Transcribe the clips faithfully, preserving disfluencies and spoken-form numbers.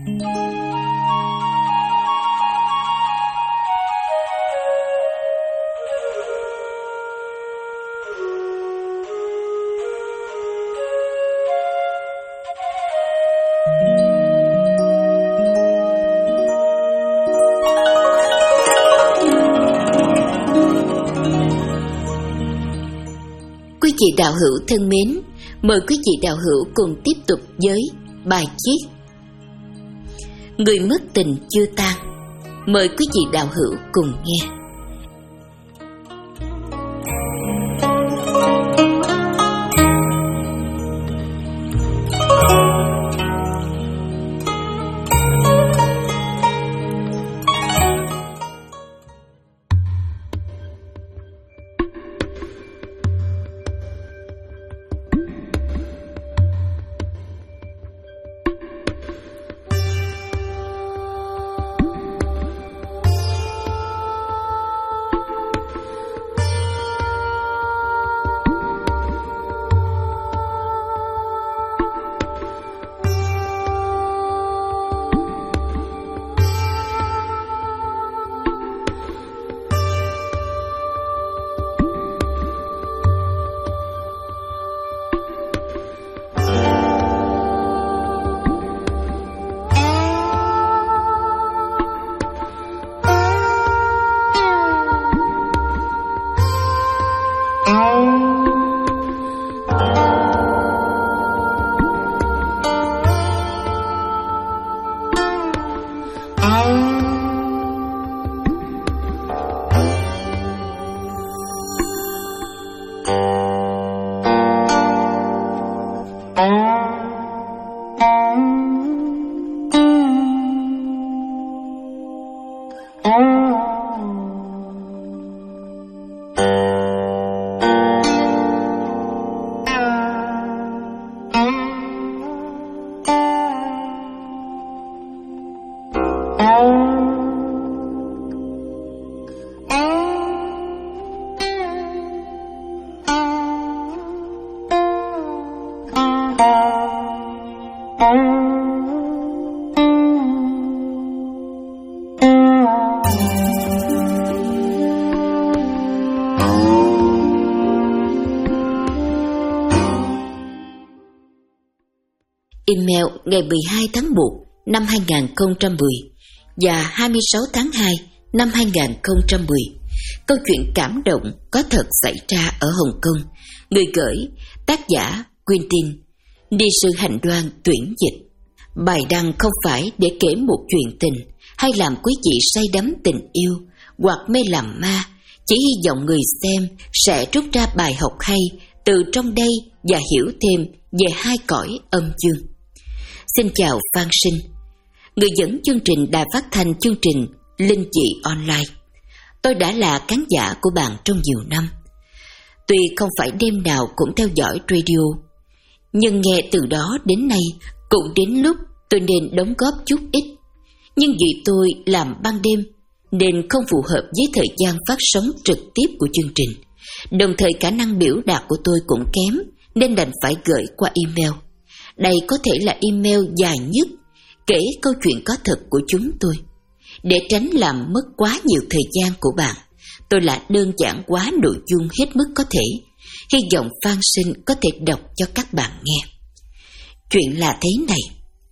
Quý vị đạo hữu thân mến, mời quý vị đạo hữu cùng tiếp tục với bài viết Người mất tình chưa tan. Mời quý vị đạo hữu cùng nghe. Email ngày mười hai tháng một năm hai nghìn không trăm mười và hai mươi sáu tháng hai năm hai nghìn không trăm mười. Câu chuyện cảm động có thật xảy ra ở Hồng Kông. Người gửi tác giả Quentin, đi sự hành đoàn tuyển dịch. Bài đăng không phải để kể một chuyện tình hay làm quý vị say đắm tình yêu hoặc mê làm ma, chỉ hy vọng người xem sẽ rút ra bài học hay từ trong đây và hiểu thêm về hai cõi âm dương. Xin chào Phan Sinh, người dẫn chương trình đài phát thanh chương trình Linh Dị Online. Tôi đã là khán giả của bạn trong nhiều năm. Tuy không phải đêm nào cũng theo dõi radio, nhưng nghe từ đó đến nay cũng đến lúc tôi nên đóng góp chút ít. Nhưng vì tôi làm ban đêm nên không phù hợp với thời gian phát sóng trực tiếp của chương trình. Đồng thời khả năng biểu đạt của tôi cũng kém nên đành phải gửi qua email. Đây có thể là email dài nhất kể câu chuyện có thật của chúng tôi. Để tránh làm mất quá nhiều thời gian của bạn, tôi đã đơn giản hóa nội dung hết mức có thể. Hy vọng Phan Sinh có thể đọc cho các bạn nghe. Chuyện là thế này.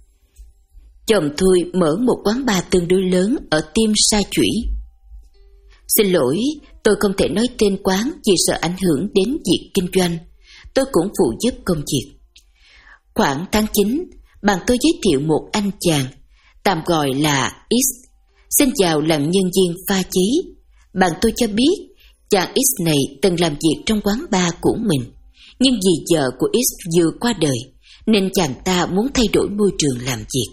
Chồng tôi mở một quán bar tương đối lớn ở Tim Sa Chủy. Xin lỗi, tôi không thể nói tên quán vì sợ ảnh hưởng đến việc kinh doanh. Tôi cũng phụ giúp công việc. Khoảng tháng chín, bạn tôi giới thiệu một anh chàng, tạm gọi là X. Xin chào làm nhân viên pha chế. Bạn tôi cho biết chàng X này từng làm việc trong quán bar của mình, nhưng vì vợ của X vừa qua đời nên chàng ta muốn thay đổi môi trường làm việc.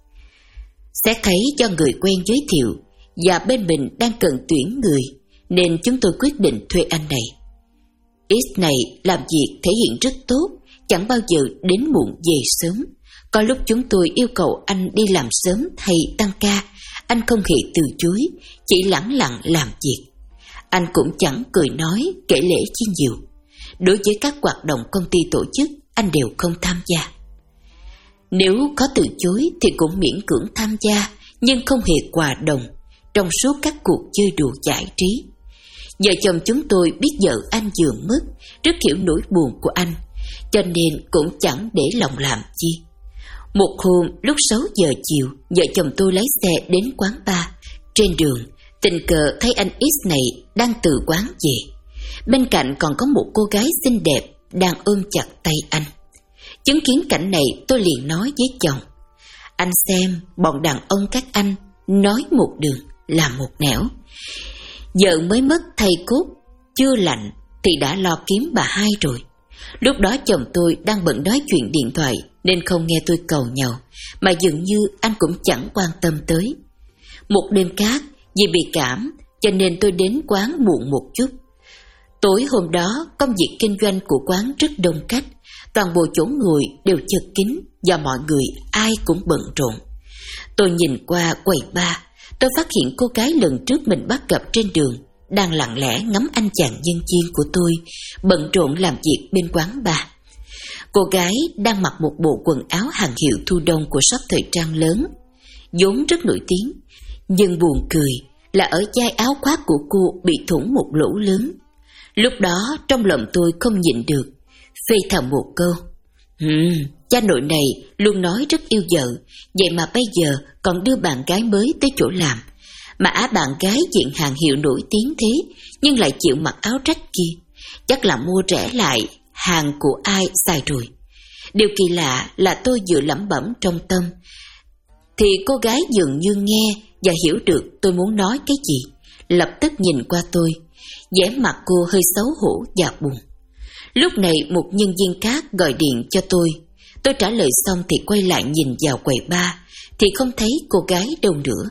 Xét thấy cho người quen giới thiệu và bên mình đang cần tuyển người nên chúng tôi quyết định thuê anh này. X này làm việc thể hiện rất tốt, chẳng bao giờ đến muộn về sớm. Có lúc chúng tôi yêu cầu anh đi làm sớm hay tăng ca, anh không hề từ chối, chỉ lẳng lặng làm việc. Anh cũng chẳng cười nói, kể lể chi nhiều. Đối với các hoạt động công ty tổ chức, anh đều không tham gia. Nếu có từ chối thì cũng miễn cưỡng tham gia, nhưng không hề quà đồng trong suốt các cuộc chơi đùa giải trí. Vợ chồng chúng tôi biết vợ anh vừa mất, rất hiểu nỗi buồn của anh, cho nên cũng chẳng để lòng làm chi. Một hôm lúc sáu giờ chiều, vợ chồng tôi lái xe đến quán bar. Trên đường, tình cờ thấy anh X này đang từ quán về. Bên cạnh còn có một cô gái xinh đẹp đang ôm chặt tay anh. Chứng kiến cảnh này, tôi liền nói với chồng: anh xem, bọn đàn ông các anh nói một đường làm một nẻo. Giờ mới mất thầy cốt, chưa lạnh thì đã lo kiếm bà hai rồi. Lúc đó chồng tôi đang bận nói chuyện điện thoại nên không nghe tôi cầu nhau, mà dường như anh cũng chẳng quan tâm tới. Một đêm khác, vì bị cảm cho nên tôi đến quán muộn một chút. Tối hôm đó, công việc kinh doanh của quán rất đông khách, toàn bộ chỗ ngồi đều chật kín và mọi người ai cũng bận rộn. Tôi nhìn qua quầy bar, tôi phát hiện cô gái lần trước mình bắt gặp trên đường đang lặng lẽ ngắm anh chàng nhân viên của tôi bận rộn làm việc bên quán bar. Cô gái đang mặc một bộ quần áo hàng hiệu thu đông của shop thời trang lớn, vốn rất nổi tiếng, nhưng buồn cười là ở vai áo khoác của cô bị thủng một lỗ lớn. Lúc đó trong lòng tôi không nhịn được, phê thầm một câu: Ừm, cha nội này luôn nói rất yêu vợ, vậy mà bây giờ còn đưa bạn gái mới tới chỗ làm. Mà á bạn gái diện hàng hiệu nổi tiếng thế, nhưng lại chịu mặc áo rách kia, chắc là mua rẻ lại hàng của ai xài rồi. Điều kỳ lạ là tôi vừa lẩm bẩm trong tâm, thì cô gái dường như nghe và hiểu được tôi muốn nói cái gì, lập tức nhìn qua tôi, vẻ mặt cô hơi xấu hổ và buồn. Lúc này một nhân viên khác gọi điện cho tôi. Tôi trả lời xong thì quay lại nhìn vào quầy bar, thì không thấy cô gái đâu nữa.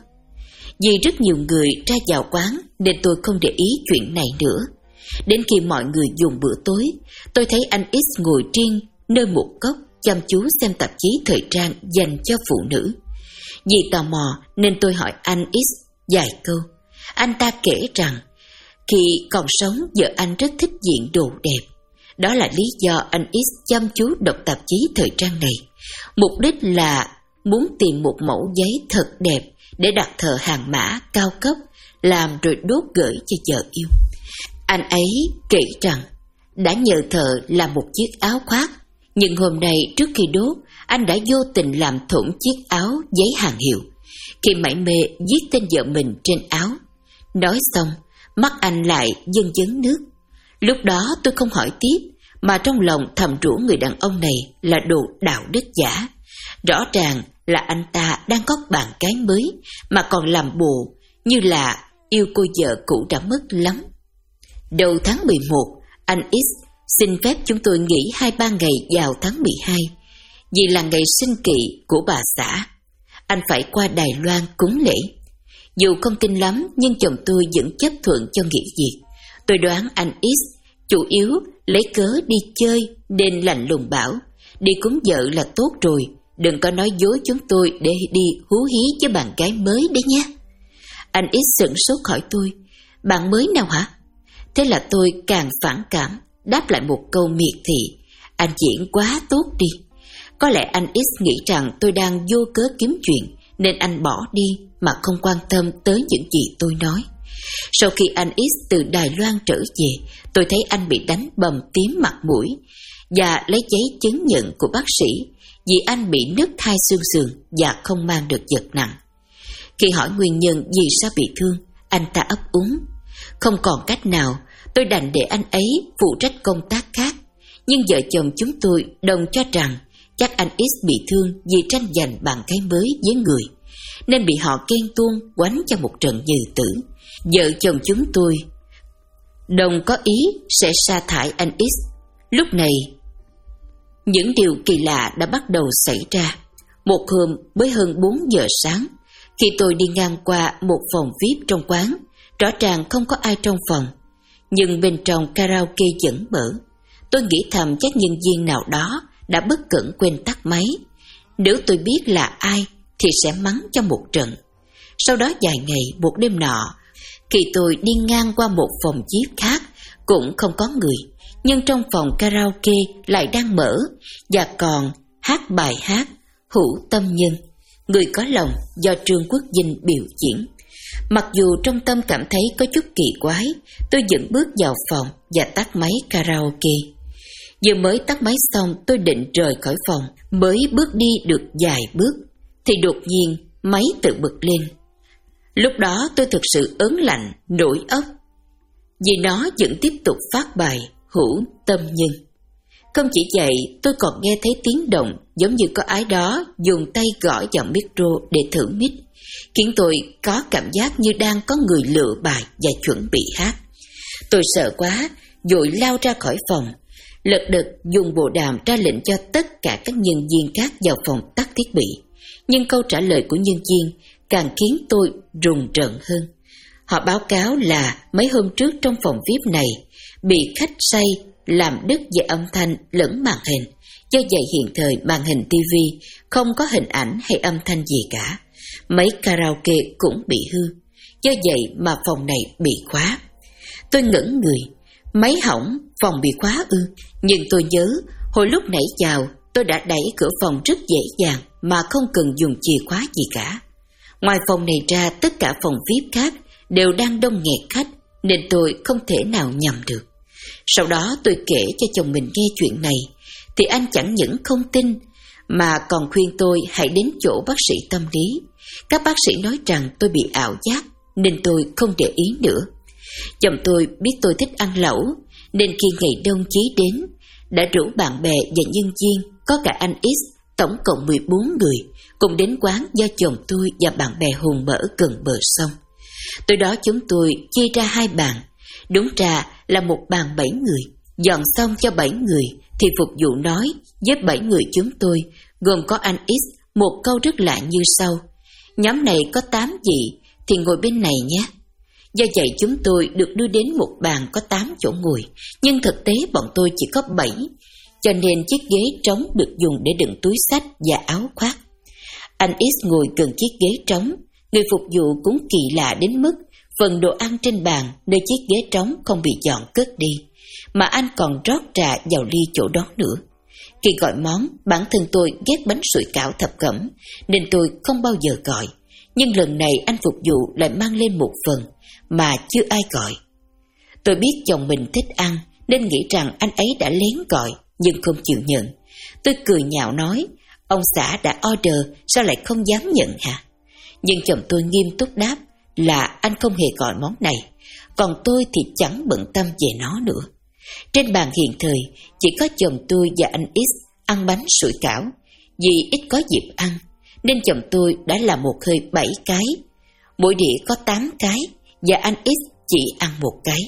Vì rất nhiều người ra vào quán nên tôi không để ý chuyện này nữa. Đến khi mọi người dùng bữa tối, tôi thấy anh X ngồi riêng nơi một góc chăm chú xem tạp chí thời trang dành cho phụ nữ. Vì tò mò nên tôi hỏi anh X vài câu. Anh ta kể rằng khi còn sống vợ anh rất thích diện đồ đẹp. Đó là lý do anh X chăm chú đọc tạp chí thời trang này. Mục đích là muốn tìm một mẫu giấy thật đẹp để đặt thợ hàng mã cao cấp, làm rồi đốt gửi cho vợ yêu. Anh ấy kể rằng đã nhờ thợ làm một chiếc áo khoác, nhưng hôm nay trước khi đốt, anh đã vô tình làm thủng chiếc áo giấy hàng hiệu, khi mải mê viết tên vợ mình trên áo. Nói xong, mắt anh lại dâng dấn nước. Lúc đó tôi không hỏi tiếp, mà trong lòng thầm rủa người đàn ông này là đồ đạo đức giả. Rõ ràng là anh ta đang có bạn gái mới mà còn làm bộ như là yêu cô vợ cũ đã mất lắm. Đầu tháng mười một, anh X xin phép chúng tôi nghỉ hai ba ngày vào tháng mười hai, vì là ngày sinh kỵ của bà xã. Anh phải qua Đài Loan cúng lễ. Dù không tin lắm nhưng chồng tôi vẫn chấp thuận cho nghỉ việc. Tôi đoán anh X chủ yếu lấy cớ đi chơi nên lạnh lùng bảo: đi cúng vợ là tốt rồi, đừng có nói dối chúng tôi để đi hú hí với bạn gái mới đấy nhé. Anh X sửng sốt hỏi tôi: bạn mới nào hả? Thế là tôi càng phản cảm, đáp lại một câu miệt thị: anh diễn quá tốt đi. Có lẽ anh X nghĩ rằng tôi đang vô cớ kiếm chuyện nên anh bỏ đi mà không quan tâm tới những gì tôi nói. Sau khi anh X từ Đài Loan trở về, tôi thấy anh bị đánh bầm tím mặt mũi và lấy giấy chứng nhận của bác sĩ vì anh bị nứt hai xương sườn và không mang được vật nặng. Khi hỏi nguyên nhân vì sao bị thương, anh ta ấp úng: không còn cách nào, tôi đành để anh ấy phụ trách công tác khác. Nhưng vợ chồng chúng tôi đồng cho rằng chắc anh X bị thương vì tranh giành bạn gái mới với người, nên bị họ ghen tuông quánh cho một trận nhừ tử. Vợ chồng chúng tôi đồng có ý sẽ sa thải anh X. Lúc này, những điều kỳ lạ đã bắt đầu xảy ra. Một hôm mới hơn bốn giờ sáng, khi tôi đi ngang qua một phòng vi ai pi trong quán, rõ ràng không có ai trong phòng, nhưng bên trong karaoke vẫn mở. Tôi nghĩ thầm chắc nhân viên nào đó đã bất cẩn quên tắt máy. Nếu tôi biết là ai thì sẽ mắng cho một trận. Sau đó vài ngày, một đêm nọ, khi tôi đi ngang qua một phòng vi ai pi khác, cũng không có người, nhưng trong phòng karaoke lại đang mở và còn hát bài hát Hữu Tâm Nhân, người có lòng do Trương Quốc Vinh biểu diễn. Mặc dù trong tâm cảm thấy có chút kỳ quái, tôi vẫn bước vào phòng và tắt máy karaoke. Vừa mới tắt máy xong, tôi định rời khỏi phòng, mới bước đi được vài bước, thì đột nhiên máy tự bật lên. Lúc đó tôi thực sự ớn lạnh, nổi óc, vì nó vẫn tiếp tục phát bài Hữu Tâm Nhân. Không chỉ vậy, tôi còn nghe thấy tiếng động giống như có ai đó dùng tay gõ vào micro để thử mic, khiến tôi có cảm giác như đang có người lựa bài và chuẩn bị hát. Tôi sợ quá, vội lao ra khỏi phòng, lật đật dùng bộ đàm ra lệnh cho tất cả các nhân viên khác vào phòng tắt thiết bị. Nhưng câu trả lời của nhân viên càng khiến tôi rùng rợn hơn. Họ báo cáo là mấy hôm trước trong phòng vi ai pi này bị khách say làm đứt về âm thanh lẫn màn hình. Do vậy hiện thời màn hình ti vi không có hình ảnh hay âm thanh gì cả. Máy karaoke cũng bị hư. Do vậy mà phòng này bị khóa. Tôi ngẩn người. Máy hỏng, phòng bị khóa ư? Nhưng tôi nhớ hồi lúc nãy chào tôi đã đẩy cửa phòng rất dễ dàng mà không cần dùng chìa khóa gì cả. Ngoài phòng này ra, tất cả phòng vi ai pi khác đều đang đông nghẹt khách, nên tôi không thể nào nhầm được. Sau đó tôi kể cho chồng mình nghe chuyện này, thì anh chẳng những không tin, mà còn khuyên tôi hãy đến chỗ bác sĩ tâm lý. Các bác sĩ nói rằng tôi bị ảo giác, nên tôi không để ý nữa. Chồng tôi biết tôi thích ăn lẩu, nên khi ngày đông chí đến, đã rủ bạn bè và nhân viên, có cả anh X, tổng cộng mười bốn người, cùng đến quán do chồng tôi và bạn bè hùng mở gần bờ sông. Tối đó chúng tôi chia ra hai bàn, đúng ra là một bàn bảy người. Dọn xong cho bảy người thì phục vụ nói với bảy người chúng tôi, gồm có anh X, một câu rất lạ như sau: nhóm này có tám vị thì ngồi bên này nhé. Do vậy chúng tôi được đưa đến một bàn có tám chỗ ngồi, nhưng thực tế bọn tôi chỉ có bảy, cho nên chiếc ghế trống được dùng để đựng túi xách và áo khoác. Anh X ngồi gần chiếc ghế trống. Người phục vụ cũng kỳ lạ đến mức phần đồ ăn trên bàn nơi chiếc ghế trống không bị dọn cất đi, mà anh còn rót trà vào ly chỗ đó nữa. Khi gọi món, bản thân tôi ghét bánh sủi cảo thập cẩm, nên tôi không bao giờ gọi. Nhưng lần này anh phục vụ lại mang lên một phần mà chưa ai gọi. Tôi biết chồng mình thích ăn, nên nghĩ rằng anh ấy đã lén gọi, nhưng không chịu nhận. Tôi cười nhạo nói, ông xã đã order, sao lại không dám nhận hả? Nhưng chồng tôi nghiêm túc đáp là anh không hề gọi món này, còn tôi thì chẳng bận tâm về nó nữa. Trên bàn hiện thời chỉ có chồng tôi và anh X ăn bánh sủi cảo. Vì ít có dịp ăn, nên chồng tôi đã làm một hơi bảy cái. Mỗi đĩa có tám cái, và anh X chỉ ăn một cái.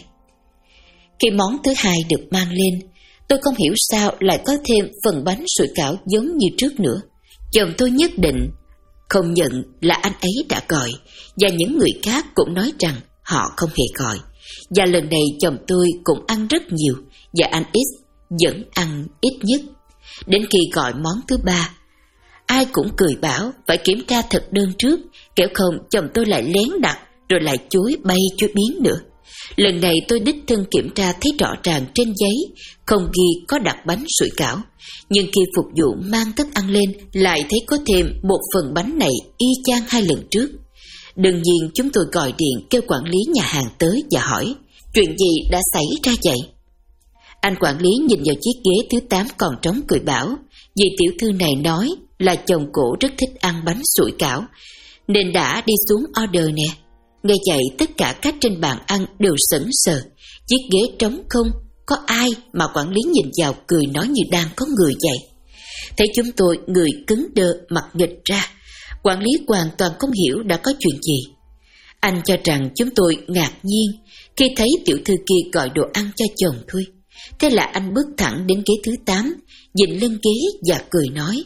Khi món thứ hai được mang lên, tôi không hiểu sao lại có thêm phần bánh sủi cảo giống như trước nữa. Chồng tôi nhất định không nhận là anh ấy đã gọi, và những người khác cũng nói rằng họ không hề gọi. Và lần này chồng tôi cũng ăn rất nhiều, và anh X vẫn ăn ít nhất. Đến khi gọi món thứ ba, ai cũng cười bảo phải kiểm tra thực đơn trước, kẻo không chồng tôi lại lén đặt rồi lại chối bay chối biến nữa. Lần này tôi đích thân kiểm tra thấy rõ ràng trên giấy không ghi có đặt bánh sủi cảo, nhưng khi phục vụ mang thức ăn lên lại thấy có thêm một phần bánh này y chang hai lần trước. Đương nhiên chúng tôi gọi điện kêu quản lý nhà hàng tới và hỏi chuyện gì đã xảy ra vậy. Anh quản lý nhìn vào chiếc ghế thứ tám còn trống cười bảo, vì tiểu thư này nói là chồng cổ rất thích ăn bánh sủi cảo nên đã đi xuống order nè. Nghe vậy tất cả khách trên bàn ăn đều sững sờ, chiếc ghế trống không, có ai mà quản lý nhìn vào cười nói như đang có người vậy. Thấy chúng tôi người cứng đơ mặt nghịch ra, quản lý hoàn toàn không hiểu đã có chuyện gì. Anh cho rằng chúng tôi ngạc nhiên khi thấy tiểu thư kia gọi đồ ăn cho chồng thôi. Thế là anh bước thẳng đến ghế thứ tám, nhìn lên ghế và cười nói,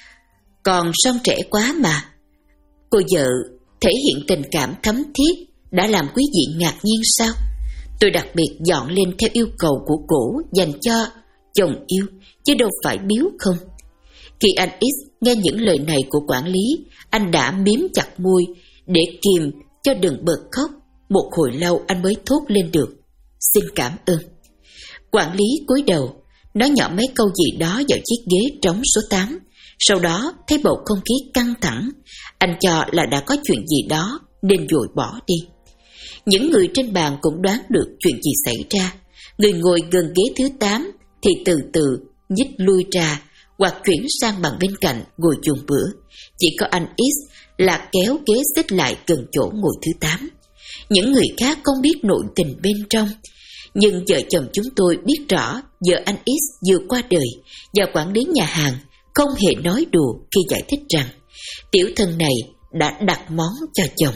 còn son trẻ quá mà. Cô vợ thể hiện tình cảm thấm thiết đã làm quý vị ngạc nhiên sao? Tôi đặc biệt dọn lên theo yêu cầu của cổ dành cho chồng yêu, chứ đâu phải biếu không. Khi anh X nghe những lời này của quản lý, anh đã miếm chặt môi để kìm cho đừng bật khóc. Một hồi lâu anh mới thốt lên được, xin cảm ơn. Quản lý cúi đầu nói nhỏ mấy câu gì đó vào chiếc ghế trống số tám, Sau đó thấy bầu không khí căng thẳng, anh cho là đã có chuyện gì đó nên vội bỏ đi. Những người trên bàn cũng đoán được chuyện gì xảy ra. Người ngồi gần ghế thứ tám thì từ từ nhích lui ra hoặc chuyển sang bàn bên cạnh ngồi dùng bữa. Chỉ có anh X là kéo ghế xích lại gần chỗ ngồi thứ tám. Những người khác không biết nội tình bên trong, nhưng vợ chồng chúng tôi biết rõ vợ anh X vừa qua đời và quản lý nhà hàng không hề nói đùa khi giải thích rằng tiểu thân này đã đặt món cho chồng.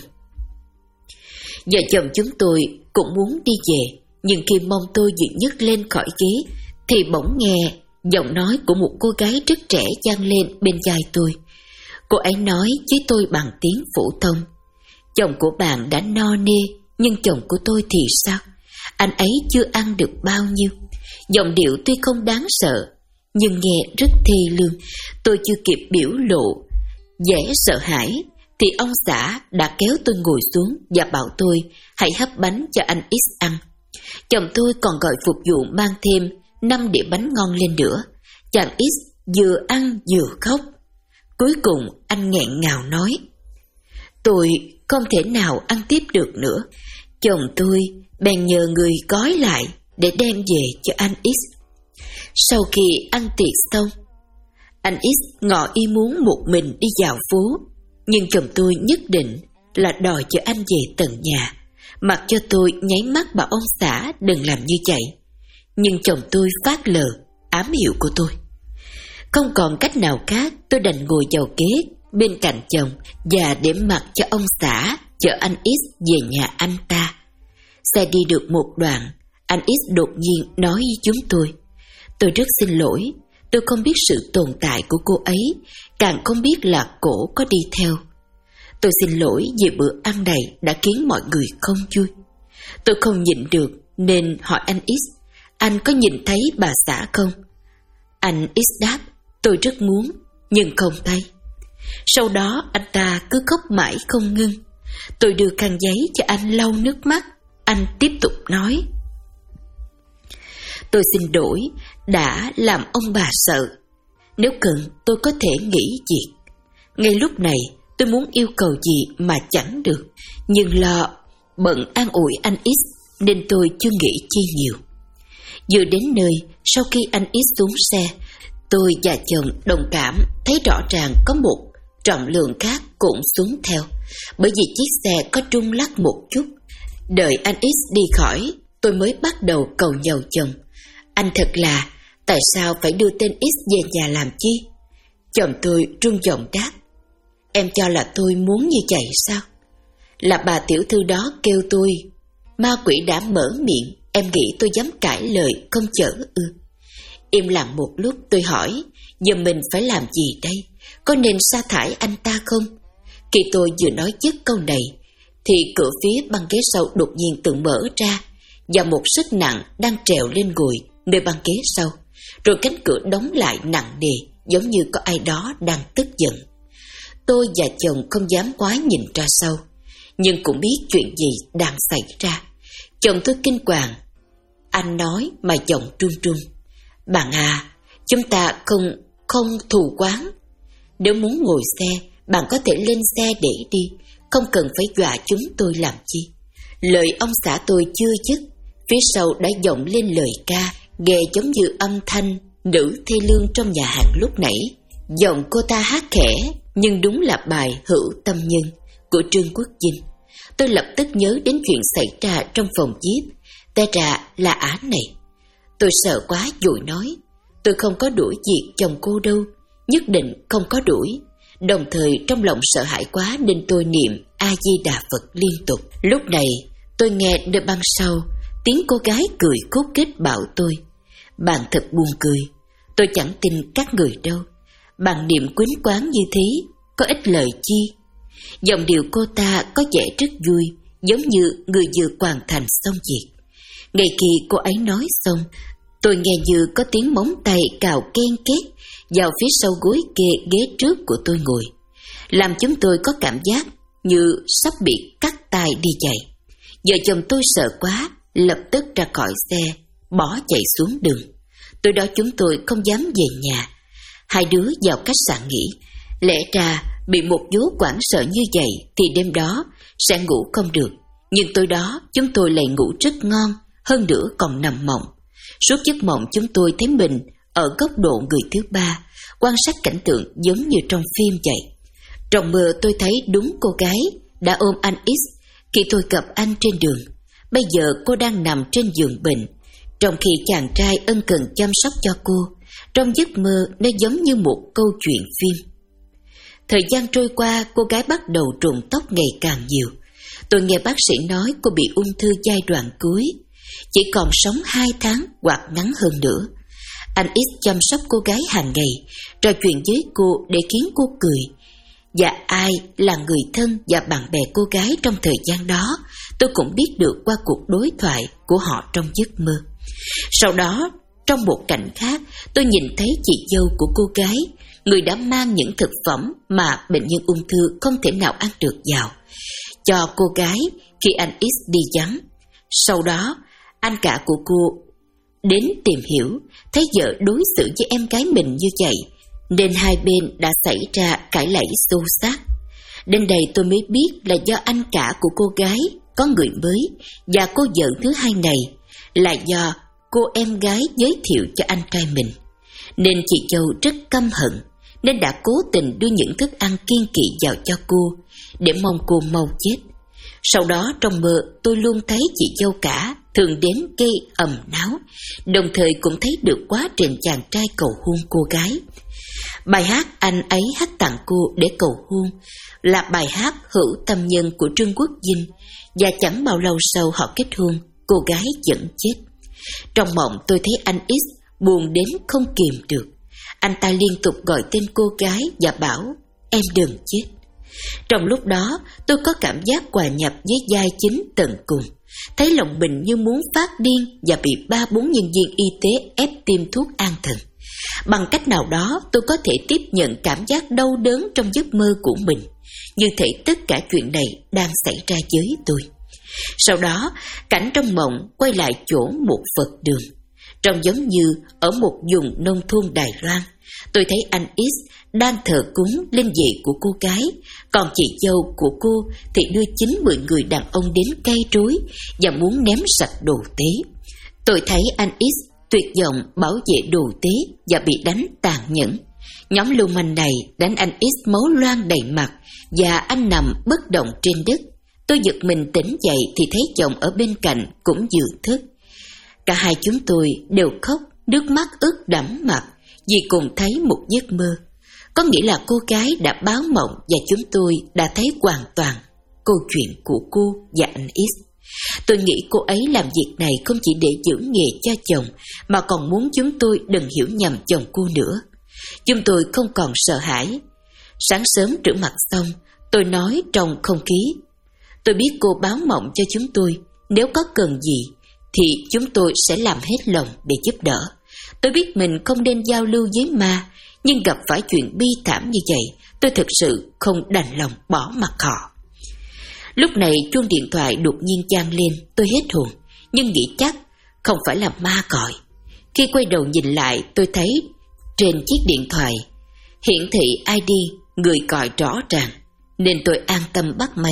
Vợ chồng chúng tôi cũng muốn đi về, nhưng khi mông tôi vừa nhấc lên khỏi ghế thì bỗng nghe giọng nói của một cô gái rất trẻ vang lên bên vai tôi. Cô ấy nói với tôi bằng tiếng phổ thông: chồng của bạn đã no nê, nhưng chồng của tôi thì sao? Anh ấy chưa ăn được bao nhiêu. Giọng điệu tuy không đáng sợ, nhưng nghe rất thê lương. Tôi chưa kịp biểu lộ vẻ sợ hãi thì ông xã đã kéo tôi ngồi xuống và bảo tôi hãy hấp bánh cho anh X ăn. Chồng tôi còn gọi phục vụ mang thêm năm đĩa bánh ngon lên nữa. Chàng X vừa ăn vừa khóc. Cuối cùng anh nghẹn ngào nói: tôi không thể nào ăn tiếp được nữa. Chồng tôi bèn nhờ người gói lại để đem về cho anh X. Sau khi ăn tiệc xong, anh X ngỏ ý muốn một mình đi dạo phố, nhưng chồng tôi nhất định là đòi cho anh về tận nhà, mặc cho tôi nháy mắt bảo ông xã đừng làm như vậy. Nhưng chồng tôi phát lờ ám hiệu của tôi. Không còn cách nào khác, tôi đành ngồi vào ghế bên cạnh chồng và để mặc cho ông xã chở anh X về nhà anh ta. Xe đi được một đoạn, anh X đột nhiên nói với chúng tôi: tôi rất xin lỗi, tôi không biết sự tồn tại của cô ấy, càng không biết là cổ có đi theo. Tôi xin lỗi vì bữa ăn này đã khiến mọi người không vui. Tôi không nhịn được nên hỏi anh X: anh có nhìn thấy bà xã không? Anh X đáp: tôi rất muốn, nhưng không thấy. Sau đó anh ta cứ khóc mãi không ngưng. Tôi đưa khăn giấy cho anh lau nước mắt. Anh tiếp tục nói: tôi xin lỗi đã làm ông bà sợ. Nếu cần tôi có thể nghỉ việc. Ngay lúc này tôi muốn yêu cầu gì mà chẳng được, nhưng lo bận an ủi anh X nên tôi chưa nghĩ chi nhiều. Vừa đến nơi, sau khi anh X xuống xe, tôi và chồng đồng cảm thấy rõ ràng có một trọng lượng khác cũng xuống theo, bởi vì chiếc xe có rung lắc một chút. Đợi anh X đi khỏi, tôi mới bắt đầu cầu nhàu chồng: anh thật là, tại sao phải đưa tên X về nhà làm chi? Chồng tôi run giọng đáp: em cho là tôi muốn như vậy sao? Là bà tiểu thư đó kêu tôi. Ma quỷ đã mở miệng, em nghĩ tôi dám cãi lời không chở ư? Im lặng một lúc, tôi hỏi: giờ mình phải làm gì đây? Có nên sa thải anh ta không? Khi tôi vừa nói dứt câu này thì cửa phía băng ghế sau đột nhiên tự mở ra và một sức nặng đang trèo lên ngồi nơi băng ghế sau, rồi cánh cửa đóng lại nặng nề, giống như có ai đó đang tức giận. Tôi và chồng không dám quá nhìn ra sau, nhưng cũng biết chuyện gì đang xảy ra. Chồng tôi kinh hoàng. Anh nói mà giọng run run: bạn à, chúng ta không không thù quán. Nếu muốn ngồi xe, bạn có thể lên xe để đi, không cần phải dọa chúng tôi làm chi. Lời ông xã tôi chưa dứt, phía sau đã vọng lên lời ca nghe giống như âm thanh nữ thê lương trong nhà hàng lúc nãy. Giọng cô ta hát khẽ, nhưng đúng là bài Hữu Tâm Nhân của Trương Quốc Vinh. Tôi lập tức nhớ đến chuyện xảy ra trong phòng jeep. Té ra là án này. Tôi sợ quá vội nói: tôi không có đuổi việc chồng cô đâu, nhất định không có đuổi. Đồng thời trong lòng sợ hãi quá nên tôi niệm A Di Đà Phật liên tục. Lúc này tôi nghe nơi băng sau tiếng cô gái cười khúc khích bảo tôi: bạn thật buồn cười, tôi chẳng tin các người đâu. Bạn niệm quýnh quán như thế có ích lợi chi? Giọng điệu cô ta có vẻ rất vui, giống như người vừa hoàn thành xong việc. Ngay khi cô ấy nói xong, tôi nghe như có tiếng móng tay cào ken két vào phía sau gối kê ghế trước của tôi ngồi, làm chúng tôi có cảm giác như sắp bị cắt tay đi chạy. Vợ chồng tôi sợ quá, lập tức ra khỏi xe, bỏ chạy xuống đường. Từ đó chúng tôi không dám về nhà. Hai đứa vào khách sạn nghỉ. Lẽ ra bị một vố hoảng sợ như vậy thì đêm đó sẽ ngủ không được. Nhưng tối đó chúng tôi lại ngủ rất ngon, hơn nữa còn nằm mộng. Suốt giấc mộng chúng tôi thấy mình ở góc độ người thứ ba, quan sát cảnh tượng giống như trong phim vậy. Trong mơ tôi thấy đúng cô gái đã ôm anh X khi tôi gặp anh trên đường. Bây giờ cô đang nằm trên giường bệnh, trong khi chàng trai ân cần chăm sóc cho cô. Trong giấc mơ nó giống như một câu chuyện phim. Thời gian trôi qua, cô gái bắt đầu rụng tóc ngày càng nhiều. Tôi nghe bác sĩ nói cô bị ung thư giai đoạn cuối, chỉ còn sống hai tháng hoặc ngắn hơn nữa. Anh X chăm sóc cô gái hàng ngày, trò chuyện với cô để khiến cô cười. Và ai là người thân và bạn bè cô gái trong thời gian đó, tôi cũng biết được qua cuộc đối thoại của họ trong giấc mơ. Sau đó, trong một cảnh khác, tôi nhìn thấy chị dâu của cô gái, người đã mang những thực phẩm mà bệnh nhân ung thư không thể nào ăn được vào, cho cô gái khi anh X đi vắng. Sau đó, anh cả của cô đến tìm hiểu, thấy vợ đối xử với em gái mình như vậy, nên hai bên đã xảy ra cãi lẫy xô xát. Đến đây tôi mới biết là do anh cả của cô gái có người mới, và cô vợ thứ hai này là do cô em gái giới thiệu cho anh trai mình. Nên chị dâu rất căm hận, nên đã cố tình đưa những thức ăn kiêng kỵ vào cho cô, để mong cô mau chết. Sau đó trong mơ tôi luôn thấy chị dâu cả thường đến gây ầm náo, đồng thời cũng thấy được quá trình chàng trai cầu hôn cô gái. Bài hát anh ấy hát tặng cô để cầu hôn là bài hát Hữu Tâm Nhân của Trương Quốc Vinh, và chẳng bao lâu sau họ kết hôn, cô gái vẫn chết. Trong mộng tôi thấy anh X buồn đến không kìm được. Anh ta liên tục gọi tên cô gái và bảo em đừng chết. Trong lúc đó tôi có cảm giác hòa nhập với vai chính tận cùng, thấy lòng mình như muốn phát điên và bị ba bốn nhân viên y tế ép tiêm thuốc an thần. Bằng cách nào đó tôi có thể tiếp nhận cảm giác đau đớn trong giấc mơ của mình, như thể tất cả chuyện này đang xảy ra với tôi. Sau đó cảnh trong mộng quay lại chỗ một Phật đường, trông giống như ở một vùng nông thôn Đài Loan. Tôi thấy anh X đang thờ cúng linh vị của cô gái, còn chị dâu của cô thì đưa chín mười người đàn ông đến cây trối và muốn ném sạch đồ tế. Tôi thấy anh X tuyệt vọng bảo vệ đồ tế và bị đánh tàn nhẫn. Nhóm lưu manh này đánh anh X máu loang đầy mặt và anh nằm bất động trên đất. Tôi giật mình tỉnh dậy thì thấy chồng ở bên cạnh cũng vừa thức. Cả hai chúng tôi đều khóc, nước mắt ướt đẫm mặt vì cùng thấy một giấc mơ. Có nghĩa là cô gái đã báo mộng và chúng tôi đã thấy hoàn toàn câu chuyện của cô và anh X. Tôi nghĩ cô ấy làm việc này không chỉ để giữ nghề cho chồng, mà còn muốn chúng tôi đừng hiểu nhầm chồng cô nữa. Chúng tôi không còn sợ hãi. Sáng sớm rửa mặt xong, tôi nói trong không khí: tôi biết cô báo mộng cho chúng tôi, nếu có cần gì thì chúng tôi sẽ làm hết lòng để giúp đỡ. Tôi biết mình không nên giao lưu với ma, nhưng gặp phải chuyện bi thảm như vậy, tôi thực sự không đành lòng bỏ mặc họ. Lúc này chuông điện thoại đột nhiên vang lên, tôi hết hồn, nhưng nghĩ chắc không phải là ma gọi. Khi quay đầu nhìn lại, tôi thấy trên chiếc điện thoại hiển thị i đê người gọi rõ ràng, nên tôi an tâm bắt máy.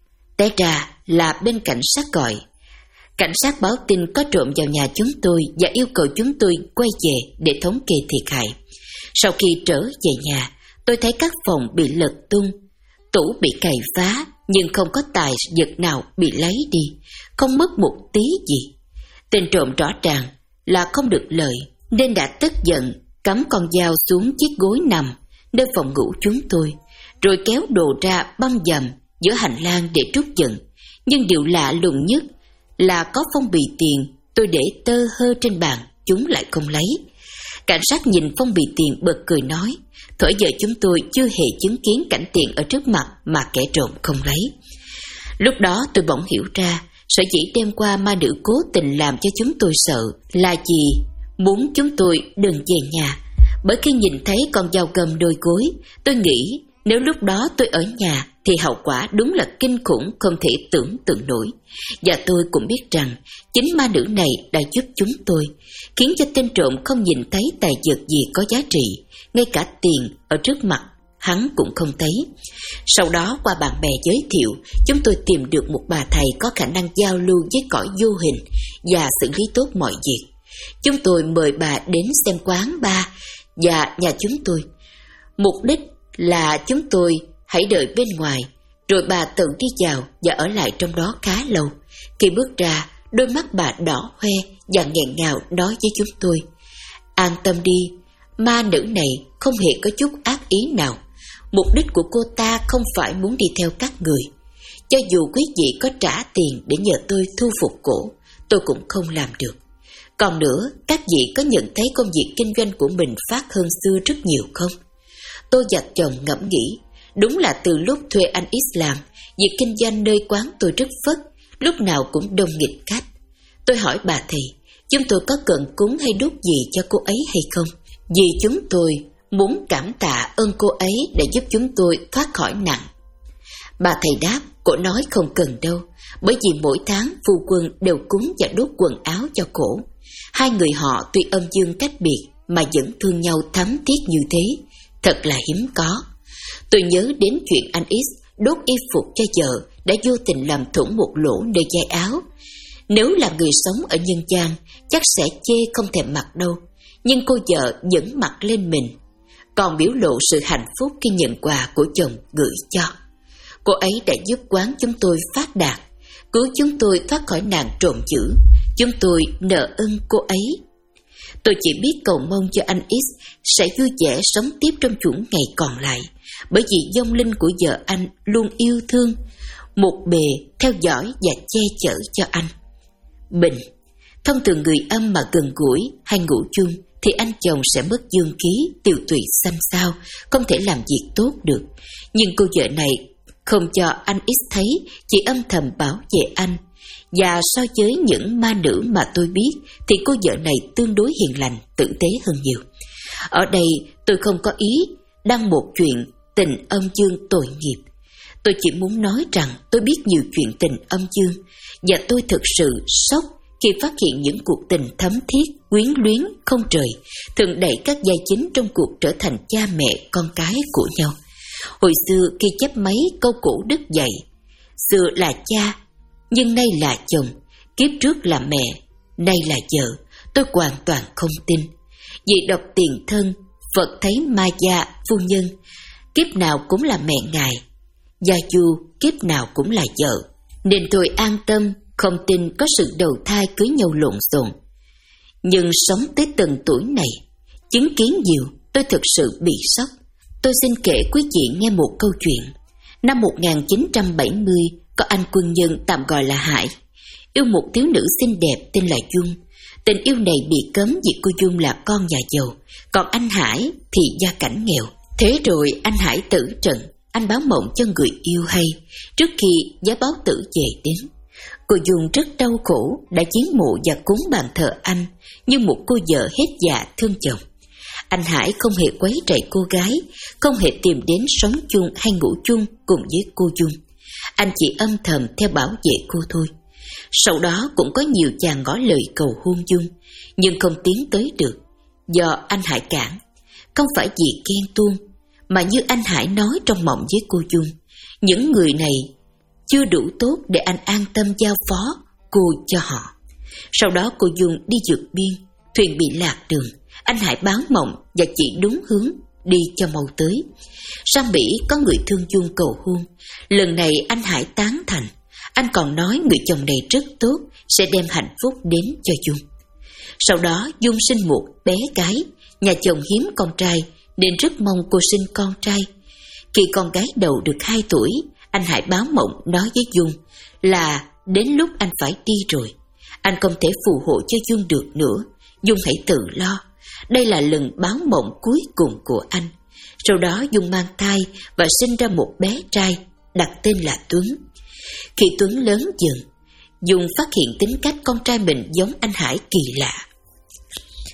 Té ra là bên cảnh sát gọi. Cảnh sát báo tin có trộm vào nhà chúng tôi và yêu cầu chúng tôi quay về để thống kê thiệt hại. Sau khi trở về nhà, tôi thấy các phòng bị lật tung, tủ bị cày phá, nhưng không có tài vật nào bị lấy đi, không mất một tí gì. Tên trộm rõ ràng là không được lời, nên đã tức giận cắm con dao xuống chiếc gối nằm nơi phòng ngủ chúng tôi, rồi kéo đồ ra băm dầm giữa hành lang để trút giận. Nhưng điều lạ lùng nhất là có phong bì tiền tôi để tơ hơ trên bàn, chúng lại không lấy. Cảnh sát nhìn phong bì tiền bật cười nói: thuở giờ chúng tôi chưa hề chứng kiến cảnh tiền ở trước mặt mà kẻ trộm không lấy. Lúc đó tôi bỗng hiểu ra, sở dĩ đêm qua ma nữ cố tình làm cho chúng tôi sợ là gì? Muốn chúng tôi đừng về nhà. Bởi khi nhìn thấy con dao găm đôi gối, tôi nghĩ nếu lúc đó tôi ở nhà thì thì hậu quả đúng là kinh khủng không thể tưởng tượng nổi. Và tôi cũng biết rằng chính ma nữ này đã giúp chúng tôi, khiến cho tên trộm không nhìn thấy tài vật gì có giá trị, ngay cả tiền ở trước mặt hắn cũng không thấy. Sau đó qua bạn bè giới thiệu, chúng tôi tìm được một bà thầy có khả năng giao lưu với cõi vô hình và xử lý tốt mọi việc. Chúng tôi mời bà đến xem quán bar và nhà chúng tôi. Mục đích là chúng tôi hãy đợi bên ngoài, rồi bà tự đi vào và ở lại trong đó khá lâu. Khi bước ra, đôi mắt bà đỏ hoe và nghẹn ngào nói với chúng tôi: "An tâm đi, ma nữ này không hề có chút ác ý nào. Mục đích của cô ta không phải muốn đi theo các người. Cho dù quý vị có trả tiền để nhờ tôi thu phục cổ, tôi cũng không làm được. Còn nữa, các vị có nhận thấy công việc kinh doanh của mình phát hơn xưa rất nhiều không?" Tôi và chồng ngẫm nghĩ, đúng là từ lúc thuê anh Islam, việc kinh doanh nơi quán tôi rất phất, lúc nào cũng đông nghịch khách. Tôi hỏi bà thầy, chúng tôi có cần cúng hay đốt gì cho cô ấy hay không? Vì chúng tôi muốn cảm tạ ơn cô ấy đã giúp chúng tôi thoát khỏi nạn. Bà thầy đáp, cổ nói không cần đâu, bởi vì mỗi tháng phu quân đều cúng và đốt quần áo cho cổ. Hai người họ tuy âm dương cách biệt mà vẫn thương nhau thắm thiết như thế, thật là hiếm có. Tôi nhớ đến chuyện anh X đốt y phục cho vợ đã vô tình làm thủng một lỗ nơi vai áo. Nếu là người sống ở nhân gian, chắc sẽ chê không thèm mặc đâu, nhưng cô vợ vẫn mặc lên mình, còn biểu lộ sự hạnh phúc khi nhận quà của chồng gửi cho. Cô ấy đã giúp quán chúng tôi phát đạt, cứu chúng tôi thoát khỏi nạn trộm dữ. Chúng tôi nợ ơn cô ấy. Tôi chỉ biết cầu mong cho anh X sẽ vui vẻ sống tiếp trong chuỗi ngày còn lại, bởi vì vong linh của vợ anh luôn yêu thương, một bề theo dõi và che chở cho anh. Bình, thông thường người âm mà gần gũi hay ngủ chung thì anh chồng sẽ mất dương khí, tiêu tụy xanh xao, không thể làm việc tốt được. Nhưng cô vợ này không cho anh X thấy, chỉ âm thầm bảo vệ anh. Và so với những ma nữ mà tôi biết thì cô vợ này tương đối hiền lành, tử tế hơn nhiều. Ở đây tôi không có ý đăng một chuyện tình âm dương tội nghiệp. Tôi chỉ muốn nói rằng tôi biết nhiều chuyện tình âm dương, và tôi thực sự sốc khi phát hiện những cuộc tình thấm thiết, quyến luyến không trời thường đẩy các vai chính trong cuộc trở thành cha mẹ con cái của nhau. Hồi xưa khi chép mấy câu cổ đức dạy, xưa là cha nhưng nay là chồng, kiếp trước là mẹ, nay là vợ, tôi hoàn toàn không tin. Vì đọc tiền thân, Phật thấy ma gia phu nhân, kiếp nào cũng là mẹ ngài, gia du kiếp nào cũng là vợ, nên tôi an tâm, không tin có sự đầu thai cưới nhau lộn xộn. Nhưng sống tới từng tuổi này, chứng kiến nhiều, tôi thực sự bị sốc. Tôi xin kể quý vị nghe một câu chuyện. Năm một nghìn chín trăm bảy mươi, có anh quân nhân tạm gọi là Hải, yêu một thiếu nữ xinh đẹp tên là Dung. Tình yêu này bị cấm vì cô Dung là con nhà giàu, còn anh Hải thì gia cảnh nghèo. Thế rồi anh Hải tử trận, anh báo mộng cho người yêu hay, trước khi giá báo tử về đến. Cô Dung rất đau khổ, đã viếng mộ và cúng bàn thờ anh, như một cô vợ hết dạ thương chồng. Anh Hải không hề quấy rầy cô gái, không hề tìm đến sống chung hay ngủ chung cùng với cô Dung. Anh chỉ âm thầm theo bảo vệ cô thôi. Sau đó cũng có nhiều chàng ngỏ lời cầu hôn Dung, nhưng không tiến tới được, do anh Hải cản. Không phải vì ghen tuông, mà như anh Hải nói trong mộng với cô Dung, những người này chưa đủ tốt để anh an tâm giao phó cô cho họ. Sau đó cô Dung đi vượt biên, thuyền bị lạc đường. Anh Hải báo mộng và chỉ đúng hướng đi cho mau tới. Sang Bỉ có người thương Dung cầu hôn. Lần này anh Hải tán thành. Anh còn nói người chồng này rất tốt, sẽ đem hạnh phúc đến cho Dung. Sau đó Dung sinh một bé gái. Nhà chồng hiếm con trai nên rất mong cô sinh con trai. Khi con gái đầu được hai tuổi, anh Hải báo mộng nói với Dung là đến lúc anh phải đi rồi. Anh không thể phù hộ cho Dung được nữa, Dung hãy tự lo. Đây là lần báo mộng cuối cùng của anh. Sau đó Dung mang thai và sinh ra một bé trai, đặt tên là Tuấn. Khi Tuấn lớn dần, Dung phát hiện tính cách con trai mình giống anh Hải kỳ lạ.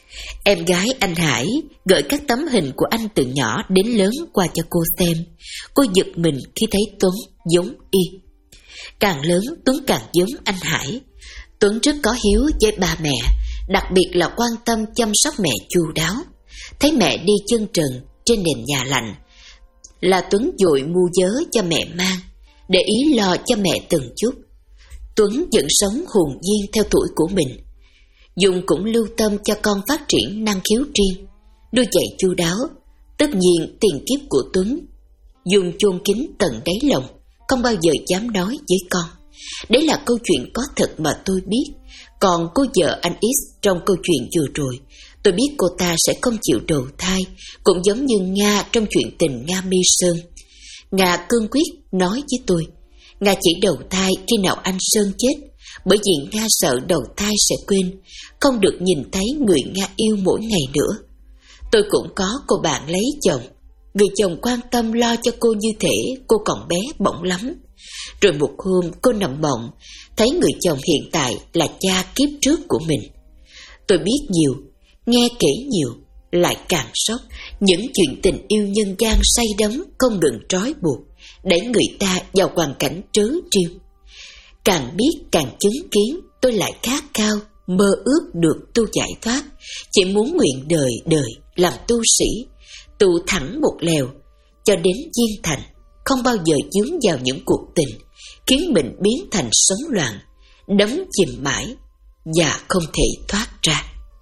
Em gái anh Hải gửi các tấm hình của anh từ nhỏ đến lớn qua cho cô xem. Cô giật mình khi thấy Tuấn giống y. Càng lớn Tuấn càng giống anh Hải. Tuấn rất có hiếu với ba mẹ, đặc biệt là quan tâm chăm sóc mẹ chu đáo. Thấy mẹ đi chân trần trên nền nhà lạnh là Tuấn vội mua vớ cho mẹ mang, để ý lo cho mẹ từng chút. Tuấn vẫn sống hồn nhiên theo tuổi của mình. Dung cũng lưu tâm cho con phát triển năng khiếu riêng, nuôi dạy chu đáo. Tất nhiên tiền kiếp của Tuấn Dung chôn kín tận đáy lòng, không bao giờ dám nói với con. Đấy là câu chuyện có thật mà tôi biết. Còn cô vợ anh X trong câu chuyện vừa rồi, tôi biết cô ta sẽ không chịu đầu thai, cũng giống như Nga trong chuyện tình Nga Mi Sơn. Nga cương quyết nói với tôi, Nga chỉ đầu thai khi nào anh Sơn chết, bởi vì Nga sợ đầu thai sẽ quên, không được nhìn thấy người Nga yêu mỗi ngày nữa. Tôi cũng có cô bạn lấy chồng, người chồng quan tâm lo cho cô như thể cô còn bé bỏng lắm. Rồi một hôm cô nằm mộng, thấy người chồng hiện tại là cha kiếp trước của mình. Tôi biết nhiều, nghe kể nhiều, lại càng sốc. Những chuyện tình yêu nhân gian say đắm không ngừng trói buộc, đẩy người ta vào hoàn cảnh trớ trêu. Càng biết càng chứng kiến, tôi lại khát khao, mơ ước được tu giải thoát. Chỉ muốn nguyện đời đời làm tu sĩ, tu thẳng một lèo cho đến viên thành, không bao giờ dướng vào những cuộc tình khiến mình biến thành sống loạn, đắm chìm mãi và không thể thoát ra.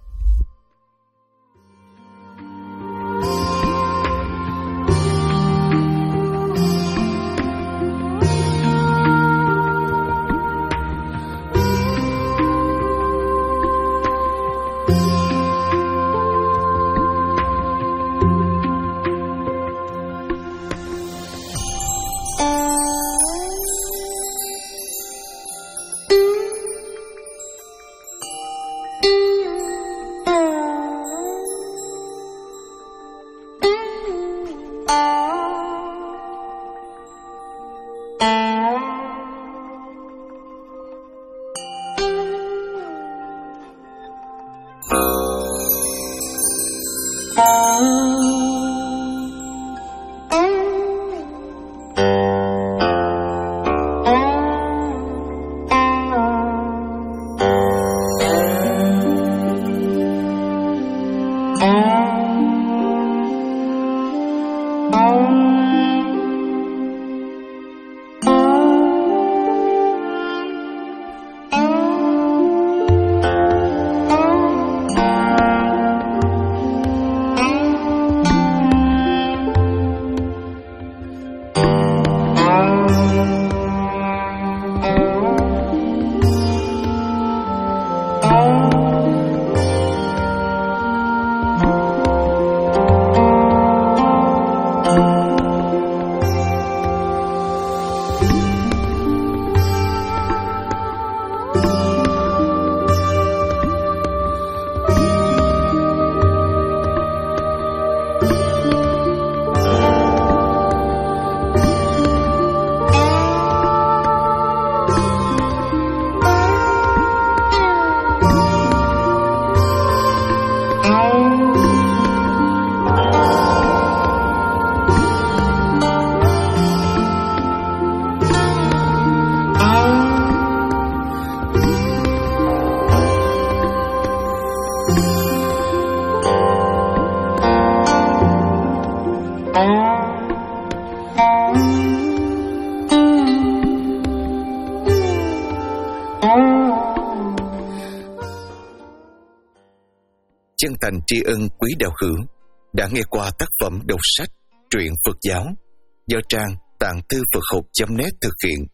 Chân thành tri ân quý đạo hữu đã nghe qua tác phẩm đọc sách truyện Phật giáo do trang tạng thư Phật học chấm net thực hiện.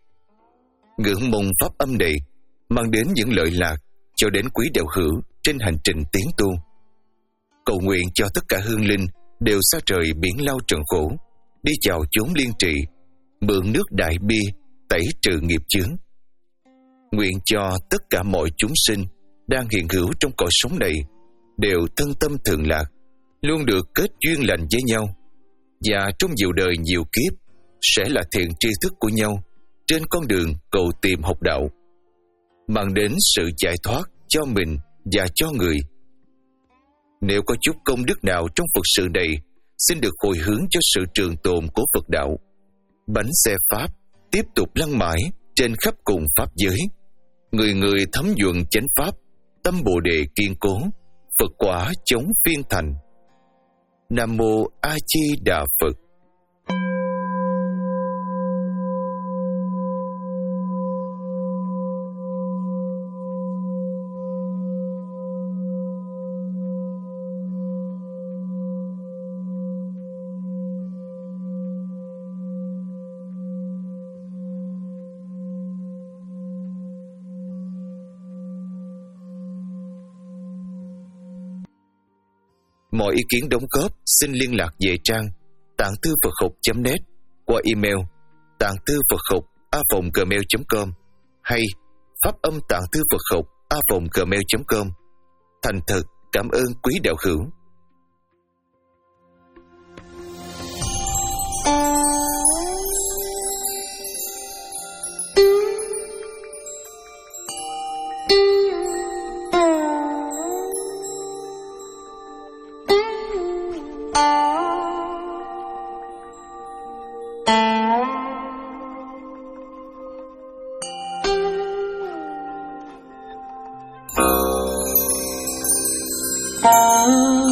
Ngưỡng mong pháp âm này mang đến những lợi lạc cho đến quý đạo hữu trên hành trình tiến tu. Cầu nguyện cho tất cả hương linh đều xa trời biển lao trần khổ, đi chào chốn liên trị, mượn nước đại bi tẩy trừ nghiệp chướng. Nguyện cho tất cả mọi chúng sinh đang hiện hữu trong cõi sống này đều thân tâm thường lạc, luôn được kết duyên lành với nhau, và trong nhiều đời nhiều kiếp sẽ là thiện tri thức của nhau trên con đường cầu tìm học đạo, mang đến sự giải thoát cho mình và cho người. Nếu có chút công đức nào trong Phật sự này, xin được hồi hướng cho sự trường tồn của Phật đạo. Bánh xe Pháp tiếp tục lăn mãi trên khắp cùng Pháp giới. Người người thấm nhuận chánh Pháp, tâm Bồ Đề kiên cố, Phật quả chống phiên thành. Nam Mô A Di Đà Phật. Mọi ý kiến đóng góp xin liên lạc về trang tạng thư Phật học chấm net qua email tạng thư Phật học a còng gmail chấm com hay pháp âm tạng thư Phật học a còng gmail chấm com. Thành thật cảm ơn quý đạo hữu. Oh